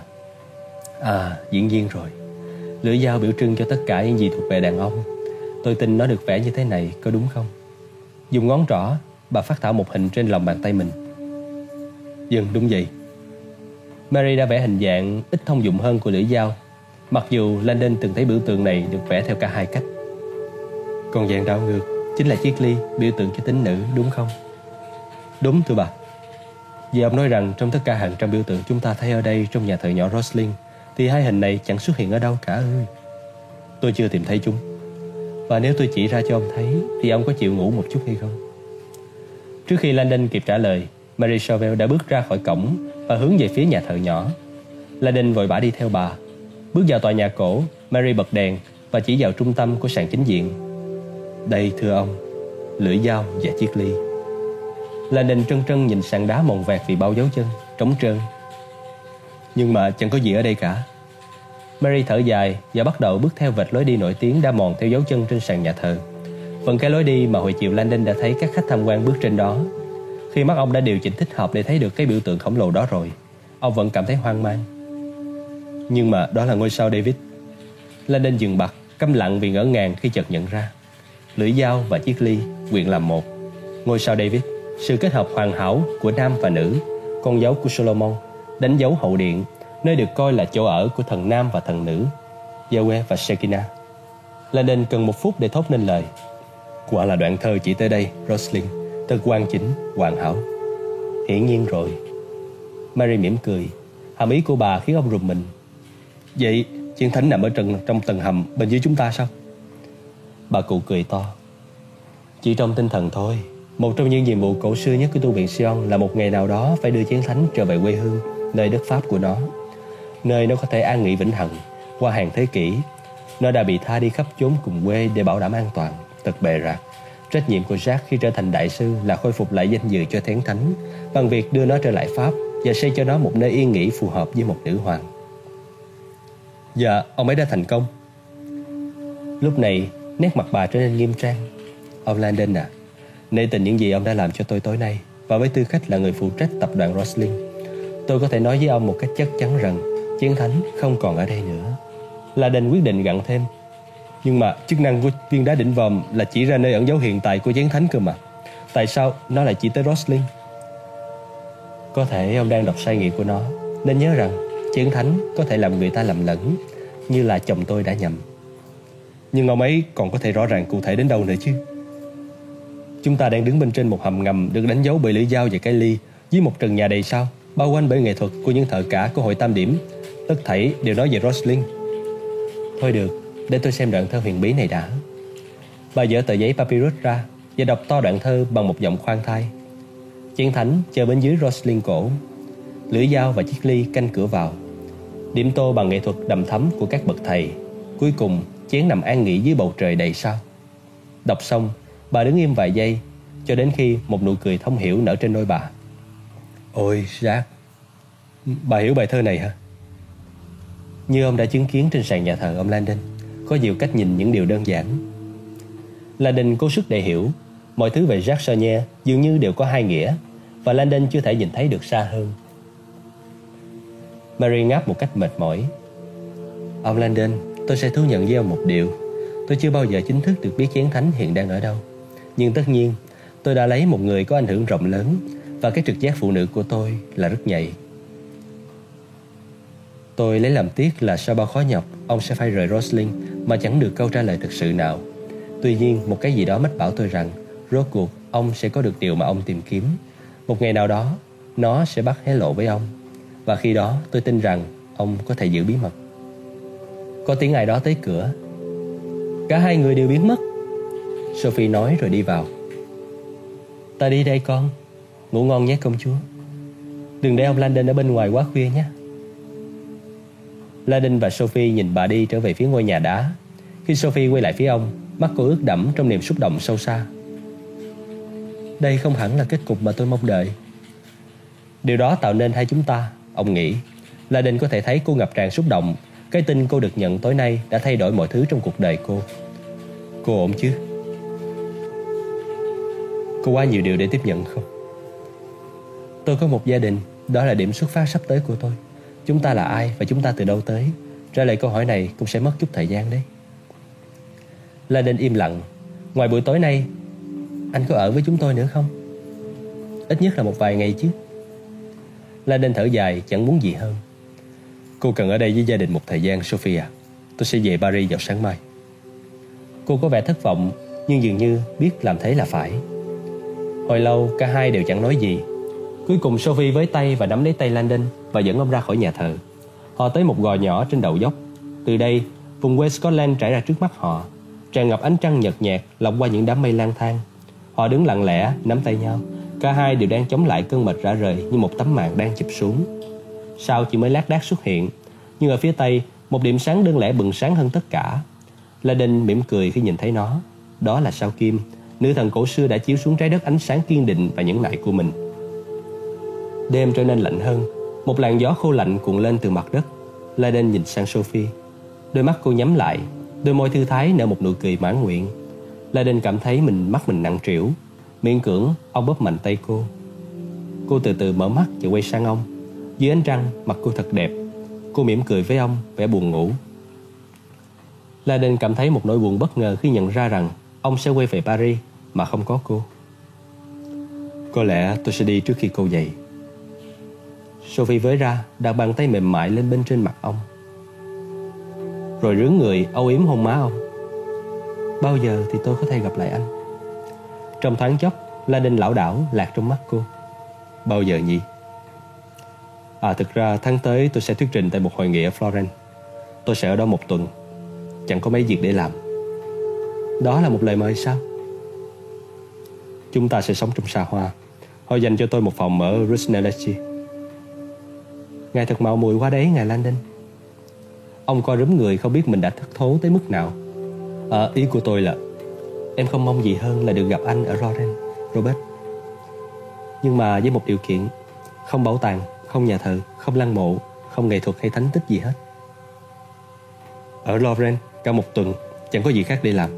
Dĩ nhiên rồi. Lưỡi dao biểu trưng cho tất cả những gì thuộc về đàn ông. Tôi tin nó được vẽ như thế này, có đúng không? Dùng ngón trỏ, bà phác thảo một hình trên lòng bàn tay mình. Dừng, đúng vậy. Mary đã vẽ hình dạng ít thông dụng hơn của lưỡi dao, mặc dù Landon từng thấy biểu tượng này được vẽ theo cả hai cách. Còn dạng đảo ngược chính là chiếc ly, biểu tượng cho tính nữ, đúng không? Đúng, thưa bà. Vì ông nói rằng trong tất cả hàng trăm biểu tượng chúng ta thấy ở đây trong nhà thờ nhỏ Rosalind, thì hai hình này chẳng xuất hiện ở đâu cả ư? Tôi chưa tìm thấy chúng. Và nếu tôi chỉ ra cho ông thấy, thì ông có chịu ngủ một chút hay không? Trước khi Landon kịp trả lời, Mary Chauvel đã bước ra khỏi cổng và hướng về phía nhà thờ nhỏ. Landon vội vã đi theo bà. Bước vào tòa nhà cổ, Mary bật đèn và chỉ vào trung tâm của sàn chính diện. Đây, thưa ông, lưỡi dao và chiếc ly. Landon trân trân nhìn sàn đá mòn vẹt vì bao dấu chân, trống trơn. Nhưng mà chẳng có gì ở đây cả. Mary thở dài và bắt đầu bước theo vệt lối đi nổi tiếng đã mòn theo dấu chân trên sàn nhà thờ. Phần cái lối đi mà hồi chiều Landon đã thấy các khách tham quan bước trên đó. Khi mắt ông đã điều chỉnh thích hợp để thấy được cái biểu tượng khổng lồ đó rồi, ông vẫn cảm thấy hoang mang. Nhưng mà đó là ngôi sao David. Landon dừng bặt, câm lặng vì ngỡ ngàng khi chợt nhận ra. Lưỡi dao và chiếc ly quyện làm một. Ngôi sao David, sự kết hợp hoàn hảo của nam và nữ, con dấu của Solomon, đánh dấu hậu điện, nơi được coi là chỗ ở của thần nam và thần nữ, Yahweh và Shekinah. Landon cần một phút để thốt nên lời. Quả là đoạn thơ chỉ tới đây, Rosalind, thật hoàn chỉnh, hoàn hảo. Hiển nhiên rồi. Mary mỉm cười. Hàm ý của bà khiến ông rùng mình. Vậy chiến thánh nằm ở trong tầng hầm bên dưới chúng ta sao? Bà cụ cười to. Chỉ trong tinh thần thôi. Một trong những nhiệm vụ cổ xưa nhất của tu viện Sion là một ngày nào đó phải đưa chiến thánh trở về quê hương, nơi đất Pháp của nó, nơi nó có thể an nghỉ vĩnh hằng. Qua hàng thế kỷ, nó đã bị tha đi khắp chốn cùng quê để bảo đảm an toàn. Thật bề rạc, trách nhiệm của Jacques khi trở thành đại sư là khôi phục lại danh dự cho thánh thánh bằng việc đưa nó trở lại Pháp và xây cho nó một nơi yên nghỉ phù hợp với một nữ hoàng. Dạ, ông ấy đã thành công. Lúc này, nét mặt bà trở nên nghiêm trang. Ông Landon à, nể tình những gì ông đã làm cho tôi tối nay, và với tư cách là người phụ trách tập đoàn Rosalind, Tôi có thể nói với ông một cách chắc chắn rằng Chiến Thánh không còn ở đây nữa. Laden quyết định gặng thêm. Nhưng mà chức năng của viên đá đỉnh vòm là chỉ ra nơi ẩn dấu hiện tại của Chiến Thánh cơ mà. Tại sao nó lại chỉ tới Rosling? Có thể ông đang đọc sai nghĩa của nó, nên nhớ rằng Chiến Thánh có thể làm người ta lầm lẫn, như là chồng tôi đã nhầm. Nhưng ông ấy còn có thể rõ ràng cụ thể đến đâu nữa chứ? Chúng ta đang đứng bên trên một hầm ngầm được đánh dấu bởi lưỡi dao và cái ly, dưới một trần nhà đầy sao, bao quanh bởi nghệ thuật của những thợ cả của hội Tam Điểm. Tất thảy đều nói về Rosling. Thôi được, để tôi xem đoạn thơ huyền bí này đã. Bà dở tờ giấy papyrus ra và đọc to đoạn thơ bằng một giọng khoan thai. Chiến Thánh chờ bên dưới Rosling cổ, lưỡi dao và chiếc ly canh cửa vào, điểm tô bằng nghệ thuật đầm thắm của các bậc thầy. Cuối cùng chén nằm an nghỉ dưới bầu trời đầy sao. Đọc xong, bà đứng im vài giây, cho đến khi một nụ cười thông hiểu nở trên môi bà. Ôi Jack, bà hiểu bài thơ này hả? Như ông đã chứng kiến trên sàn nhà thờ ông Landon, có nhiều cách nhìn những điều đơn giản. Landon cố sức để hiểu. Mọi thứ về Jacques Chenier dường như đều có hai nghĩa, và Landon chưa thể nhìn thấy được xa hơn. Mary ngáp một cách mệt mỏi. Ông Landon, tôi sẽ thú nhận với ông một điều. Tôi chưa bao giờ chính thức được biết Chiến Thánh hiện đang ở đâu. Nhưng tất nhiên, tôi đã lấy một người có ảnh hưởng rộng lớn, và cái trực giác phụ nữ của tôi là rất nhạy. Tôi lấy làm tiếc là sau bao khó nhọc, ông sẽ phải rời Rosling mà chẳng được câu trả lời thực sự nào. Tuy nhiên, một cái gì đó mách bảo tôi rằng rốt cuộc ông sẽ có được điều mà ông tìm kiếm. Một ngày nào đó, nó sẽ bắt hé lộ với ông. Và khi đó tôi tin rằng ông có thể giữ bí mật. Có tiếng ai đó tới cửa. Cả hai người đều biến mất, Sophie nói rồi đi vào. Ta đi đây con. Ngủ ngon nhé công chúa. Đừng để ông Landon ở bên ngoài quá khuya nhé. Landon và Sophie nhìn bà đi trở về phía ngôi nhà đá. Khi Sophie quay lại phía ông, mắt cô ướt đẫm trong niềm xúc động sâu xa. Đây không hẳn là kết cục mà tôi mong đợi. Điều đó tạo nên hai chúng ta, ông nghĩ. Landon có thể thấy cô ngập tràn xúc động. Cái tin cô được nhận tối nay đã thay đổi mọi thứ trong cuộc đời cô. Cô ổn chứ? Có quá nhiều điều để tiếp nhận không? Tôi có một gia đình. Đó là điểm xuất phát sắp tới của tôi. Chúng ta là ai và chúng ta từ đâu tới? Trả lời câu hỏi này cũng sẽ mất chút thời gian đấy. Landon im lặng. Ngoài buổi tối nay, anh có ở với chúng tôi nữa không? Ít nhất là một vài ngày chứ. Landon thở dài, chẳng muốn gì hơn. Cô cần ở đây với gia đình một thời gian, Sophie à. Tôi sẽ về Paris vào sáng mai. Cô có vẻ thất vọng, nhưng dường như biết làm thế là phải. Hồi lâu cả hai đều chẳng nói gì. Cuối cùng Sophie với tay và nắm lấy tay Landon và dẫn ông ra khỏi nhà thờ. Họ tới một gò nhỏ trên đầu dốc. Từ đây, vùng quê Scotland trải ra trước mắt họ, tràn ngập ánh trăng nhợt nhạt lọc qua những đám mây lang thang. Họ đứng lặng lẽ nắm tay nhau. Cả hai đều đang chống lại cơn mệt rã rời như một tấm màn đang chụp xuống. Sao chỉ mới lác đác xuất hiện, nhưng ở phía tây một điểm sáng đơn lẻ bừng sáng hơn tất cả. Landon mỉm cười khi nhìn thấy nó. Đó là sao Kim, nữ thần cổ xưa đã chiếu xuống trái đất ánh sáng kiên định và nhẫn nại của mình. Đêm trở nên lạnh hơn. Một làn gió khô lạnh cuộn lên từ mặt đất. Landon nhìn sang Sophie. Đôi mắt cô nhắm lại, đôi môi thư thái nở một nụ cười mãn nguyện. Landon cảm thấy mắt mình nặng trĩu. Miễn cưỡng ông bóp mạnh tay cô. Cô từ từ mở mắt và quay sang ông. Dưới ánh trăng mặt cô thật đẹp. Cô mỉm cười với ông, vẻ buồn ngủ. Landon cảm thấy một nỗi buồn bất ngờ khi nhận ra rằng ông sẽ quay về Paris mà không có cô. Có lẽ tôi sẽ đi trước khi cô dậy. Sophie với ra, đặt bàn tay mềm mại lên bên trên mặt ông, rồi rướn người âu yếm hôn má ông. Bao giờ thì tôi có thể gặp lại anh? Trong thoáng chốc, Landon lảo đảo lạc trong mắt cô. Bao giờ nhỉ? Thực ra tháng tới tôi sẽ thuyết trình tại một hội nghị ở Florence. Tôi sẽ ở đó một tuần. Chẳng có mấy việc để làm. Đó là một lời mời sao? Chúng ta sẽ sống trong xa hoa. Họ dành cho tôi một phòng ở Rusnellechi. Ngài thật mạo muội quá đấy, ngài Landon. Ông co rúm người, không biết mình đã thất thố tới mức nào. Ý của tôi là em không mong gì hơn là được gặp anh ở Rouen, Robert. Nhưng mà với một điều kiện. Không bảo tàng, không nhà thờ, không lăng mộ, không nghệ thuật hay thánh tích gì hết. Ở Rouen cả một tuần, chẳng có gì khác để làm.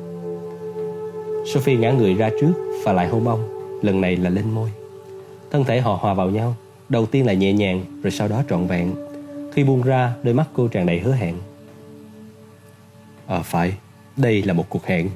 Sophie ngã người ra trước và lại hôn ông. Lần này là lên môi. Thân thể họ hòa vào nhau. Đầu tiên là nhẹ nhàng, rồi sau đó trọn vẹn. Khi buông ra, đôi mắt cô tràn đầy hứa hẹn. Phải, đây là một cuộc hẹn.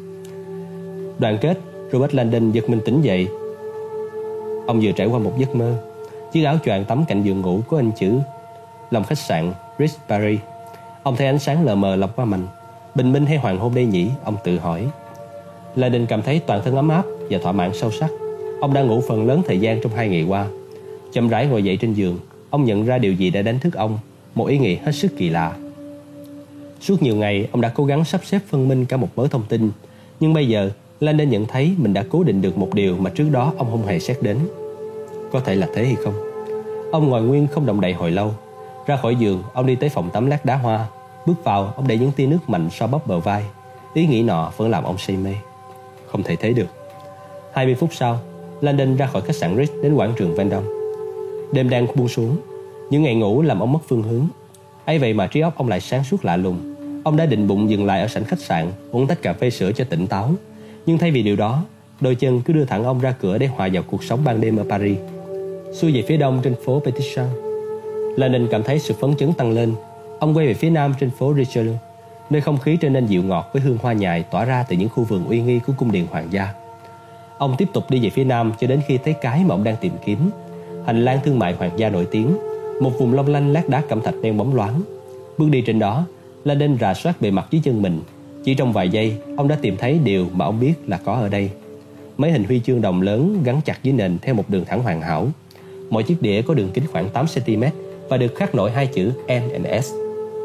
Đoạn kết, Robert Landon giật mình tỉnh dậy. Ông vừa trải qua một giấc mơ. Chiếc áo choàng tắm cạnh giường ngủ có in chữ lòng khách sạn Ritz Paris. Ông thấy ánh sáng lờ mờ lọc qua mành. Bình minh hay hoàng hôn đây nhỉ? Ông tự hỏi. Landon cảm thấy toàn thân ấm áp và thỏa mãn sâu sắc. Ông đã ngủ phần lớn thời gian trong 2 ngày qua. Chậm rãi ngồi dậy trên giường, ông nhận ra điều gì đã đánh thức ông. Một ý nghĩ hết sức kỳ lạ. Suốt nhiều ngày, ông đã cố gắng sắp xếp phân minh cả một mớ thông tin. Nhưng bây giờ, Landon nhận thấy mình đã cố định được một điều mà trước đó ông không hề xét đến. Có thể là thế hay không? Ông ngồi nguyên không động đậy hồi lâu. Ra khỏi giường, ông đi tới phòng tắm lát đá hoa. Bước vào, ông để những tia nước mạnh xoa bóp bờ vai. Ý nghĩ nọ vẫn làm ông say mê. Không thể thế được. 20 phút sau, Landon ra khỏi khách sạn Ritz đến quảng trường Vendôme. Đêm đang buông xuống. Những ngày ngủ làm ông mất phương hướng. ấy vậy mà trí óc ông lại sáng suốt lạ lùng. Ông đã định bụng dừng lại ở sảnh khách sạn, uống tách cà phê sữa cho tỉnh táo. Nhưng thay vì điều đó, đôi chân cứ đưa thẳng ông ra cửa để hòa vào cuộc sống ban đêm ở Paris. Xuôi về phía đông trên phố Petit Champ, Landon cảm thấy sự phấn chấn tăng lên. Ông quay về phía nam trên phố Richelieu, nơi không khí trở nên dịu ngọt với hương hoa nhài tỏa ra từ những khu vườn uy nghi của cung điện hoàng gia. Ông tiếp tục đi về phía nam cho đến khi thấy cái mà ông đang tìm kiếm, hành lang thương mại hoàng gia nổi tiếng, một vùng long lanh lát đá cẩm thạch đen bóng loáng. Bước đi trên đó, Landon rà soát bề mặt dưới chân mình. Chỉ trong vài giây, ông đã tìm thấy điều mà ông biết là có ở đây. Mấy hình huy chương đồng lớn gắn chặt dưới nền theo một đường thẳng hoàn hảo. Mỗi chiếc đĩa có đường kính khoảng 8 cm và được khắc nổi hai chữ N and S.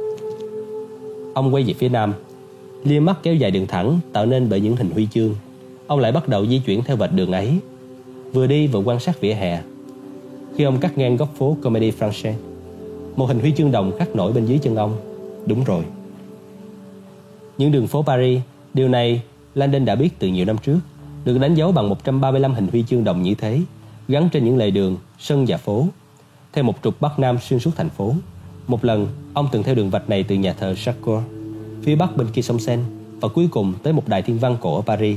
Ông quay về phía nam, lia mắt kéo dài đường thẳng tạo nên bởi những hình huy chương. Ông lại bắt đầu di chuyển theo vạch đường ấy, vừa đi vừa quan sát vỉa hè. Khi ông cắt ngang góc phố Comédie Française, một hình huy chương đồng khắc nổi bên dưới chân ông. Đúng rồi, những đường phố Paris, điều này Landon đã biết từ nhiều năm trước, được đánh dấu bằng 135 hình huy chương đồng như thế, gắn trên những lề đường, sân và phố, theo một trục bắc nam xuyên suốt thành phố. Một lần, ông từng theo đường vạch này từ nhà thờ Charcot, phía bắc bên kia sông Seine, và cuối cùng tới một đài thiên văn cổ ở Paris.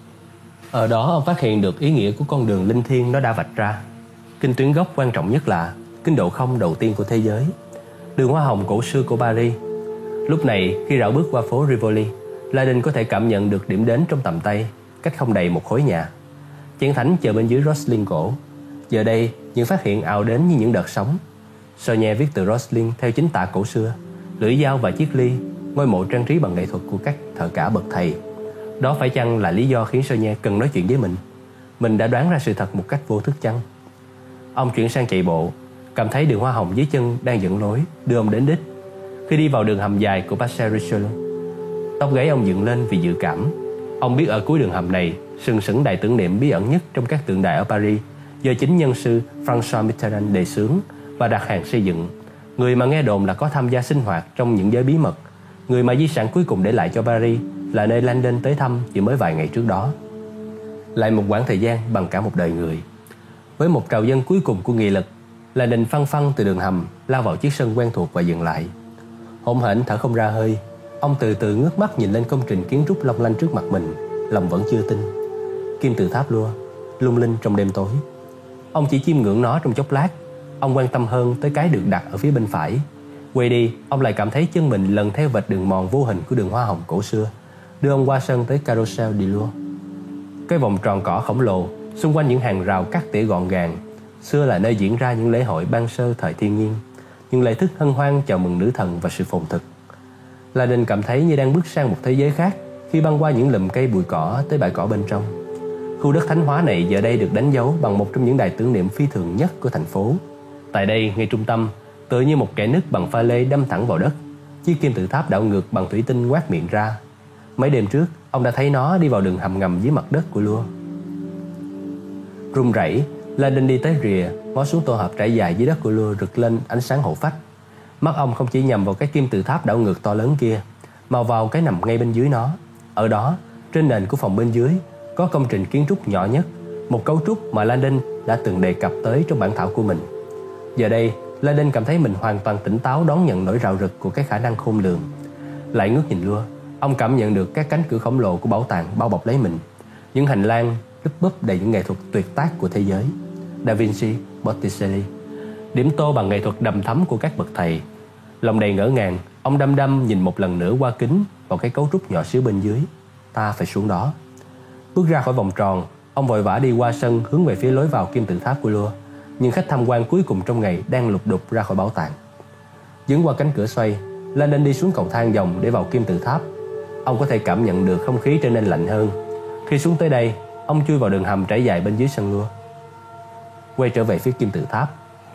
Ở đó ông phát hiện được ý nghĩa của con đường linh thiêng nó đã vạch ra. Kinh tuyến gốc quan trọng nhất là kinh độ không đầu tiên của thế giới, đường hoa hồng cổ xưa của Paris. Lúc này, khi rảo bước qua phố Rivoli, Landon có thể cảm nhận được điểm đến trong tầm tay, cách không đầy một khối nhà. Chén thánh chờ bên dưới Rosling cổ. Giờ đây, những phát hiện ào đến như những đợt sóng. Sonia viết từ Rosling theo chính tả cổ xưa, lưỡi dao và chiếc ly, ngôi mộ trang trí bằng nghệ thuật của các thợ cả bậc thầy. Đó phải chăng là lý do khiến Sonia cần nói chuyện với mình? Mình đã đoán ra sự thật một cách vô thức chăng? Ông chuyển sang chạy bộ, cảm thấy đường hoa hồng dưới chân đang dẫn lối, đưa ông đến đích. Khi đi vào đường hầm dài của Passage Richelieu, tóc gáy ông dựng lên vì dự cảm. Ông biết ở cuối đường hầm này sừng sững đài tưởng niệm bí ẩn nhất trong các tượng đài ở Paris, do chính nhân sư François Mitterrand đề xướng và đặt hàng xây dựng. Người mà nghe đồn là có tham gia sinh hoạt trong những giới bí mật, người mà di sản cuối cùng để lại cho Paris là nơi Landon tới thăm chỉ mới vài ngày trước đó. Lại một quãng thời gian bằng cả một đời người. Với một trào dâng cuối cùng của nghị lực, Landon phăng phăng từ đường hầm lao vào chiếc sân quen thuộc và dừng lại. Hổn hển thở không ra hơi, ông từ từ ngước mắt nhìn lên công trình kiến trúc long lanh trước mặt mình, lòng vẫn chưa tin. Kim tự tháp Louvre lung linh trong đêm tối. Ông chỉ chiêm ngưỡng nó trong chốc lát. Ông quan tâm hơn tới cái được đặt ở phía bên phải. Quay đi, ông lại cảm thấy chân mình lần theo vệt đường mòn vô hình của đường hoa hồng cổ xưa, đưa ông qua sân tới Carrousel de Louvre. Cái vòng tròn cỏ khổng lồ xung quanh những hàng rào cắt tỉa gọn gàng, xưa là nơi diễn ra những lễ hội ban sơ thời thiên nhiên, những lễ thức hân hoan chào mừng nữ thần và sự phồn thực. Landon cảm thấy như đang bước sang một thế giới khác khi băng qua những lùm cây bụi cỏ tới bãi cỏ bên trong. Khu đất thánh hóa này giờ đây được đánh dấu bằng một trong những đài tưởng niệm phi thường nhất của thành phố. Tại đây, ngay trung tâm, tựa như một kẽ nứt bằng pha lê đâm thẳng vào đất, chiếc kim tự tháp đảo ngược bằng thủy tinh ngoác miệng ra. Mấy đêm trước, ông đã thấy nó đi vào đường hầm ngầm dưới mặt đất của Louvre. Run rẩy, Landon đi tới rìa, ngó xuống tổ hợp trải dài dưới đất của Louvre rực lên ánh sáng hổ phách. Mắt ông không chỉ nhầm vào cái kim tự tháp đảo ngược to lớn kia, mà vào cái nằm ngay bên dưới nó. Ở đó, trên nền của phòng bên dưới, có công trình kiến trúc nhỏ nhất, một cấu trúc mà Landon đã từng đề cập tới trong bản thảo của mình. Giờ đây, Landon cảm thấy mình hoàn toàn tỉnh táo đón nhận nỗi rạo rực của cái khả năng khôn lường. Lại ngước nhìn Louvre, ông cảm nhận được các cánh cửa khổng lồ của bảo tàng bao bọc lấy mình, những hành lang lúp búp đầy những nghệ thuật tuyệt tác của thế giới. Da Vinci, Botticelli, điểm tô bằng nghệ thuật đầm thắm của các bậc thầy. Lòng đầy ngỡ ngàng, ông đăm đăm nhìn một lần nữa qua kính vào cái cấu trúc nhỏ xíu bên dưới. Ta phải xuống đó. Bước ra khỏi vòng tròn, ông vội vã đi qua sân hướng về phía lối vào kim tự tháp của Lua. Nhưng khách tham quan cuối cùng trong ngày đang lục đục ra khỏi bảo tàng. Dấn qua cánh cửa xoay, Landon đi xuống cầu thang vòng để vào kim tự tháp. Ông có thể cảm nhận được không khí trở nên lạnh hơn. Khi xuống tới đây, ông chui vào đường hầm trải dài bên dưới sân Lua. Quay trở về phía kim tự tháp.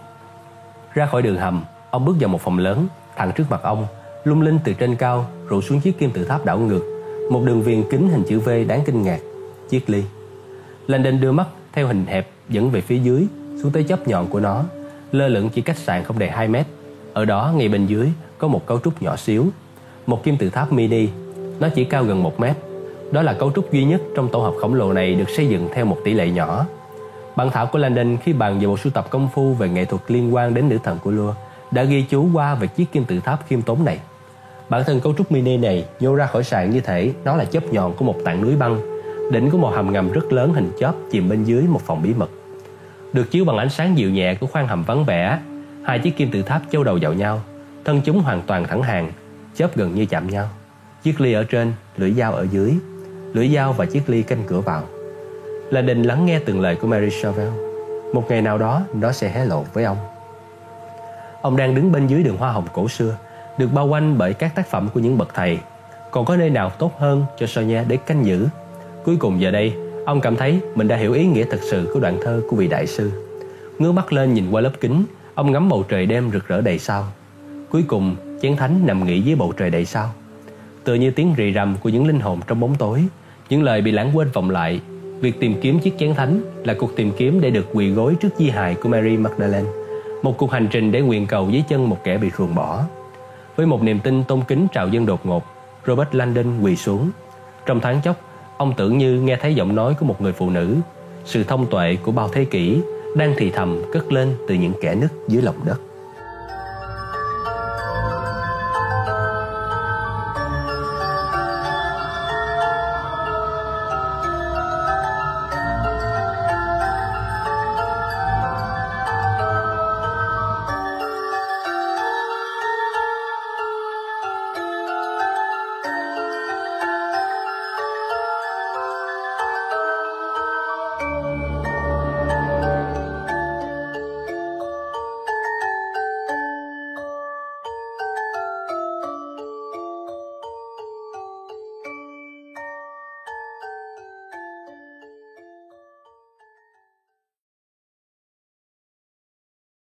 Ra khỏi đường hầm, ông bước vào một phòng lớn. Thẳng trước mặt ông, lung linh từ trên cao rủ xuống chiếc kim tự tháp đảo ngược, một đường viền kính hình chữ V đáng kinh ngạc, chiếc ly. Landon đưa mắt theo hình hẹp dẫn về phía dưới, xuống tới chóp nhọn của nó, lơ lửng chỉ cách sàn không đầy 2 mét. Ở đó ngay bên dưới có một cấu trúc nhỏ xíu, một kim tự tháp mini. Nó chỉ cao gần 1 mét. Đó là cấu trúc duy nhất trong tổ hợp khổng lồ này được xây dựng theo một tỷ lệ nhỏ. Bản thảo của Landon khi bàn về bộ sưu tập công phu về nghệ thuật liên quan đến nữ thần của Lua đã ghi chú qua về chiếc kim tự tháp khiêm tốn này. Bản thân cấu trúc mini này nhô ra khỏi sàn như thể nó là chóp nhọn của một tảng núi băng. Đỉnh của một hầm ngầm rất lớn hình chóp chìm bên dưới một phòng bí mật. Được chiếu bằng ánh sáng dịu nhẹ của khoang hầm vắng vẻ, hai chiếc kim tự tháp châu đầu vào nhau, thân chúng hoàn toàn thẳng hàng, chóp gần như chạm nhau. Chiếc ly ở trên, lưỡi dao ở dưới, lưỡi dao và chiếc ly canh cửa vào. Landon lắng nghe từng lời của Mary Chauvel. Một ngày nào đó nó sẽ hé lộ với ông. Ông đang đứng bên dưới đường hoa hồng cổ xưa, được bao quanh bởi các tác phẩm của những bậc thầy. Còn có nơi nào tốt hơn cho Sonia để canh giữ? Cuối cùng giờ đây, ông cảm thấy mình đã hiểu ý nghĩa thật sự của đoạn thơ của vị đại sư. Ngước mắt lên nhìn qua lớp kính, ông ngắm bầu trời đêm rực rỡ đầy sao. Cuối cùng, chén thánh nằm nghỉ dưới bầu trời đầy sao. Tựa như tiếng rì rầm của những linh hồn trong bóng tối, những lời bị lãng quên vọng lại. Việc tìm kiếm chiếc chén thánh là cuộc tìm kiếm để được quỳ gối trước di hài của Mary Magdalene, một cuộc hành trình để nguyện cầu dưới chân một kẻ bị ruồng bỏ. Với một niềm tin tôn kính trào dâng đột ngột, Robert Landon quỳ xuống. Trong thoáng chốc, ông tưởng như nghe thấy giọng nói của một người phụ nữ, sự thông tuệ của bao thế kỷ đang thì thầm cất lên từ những kẽ nứt dưới lòng đất.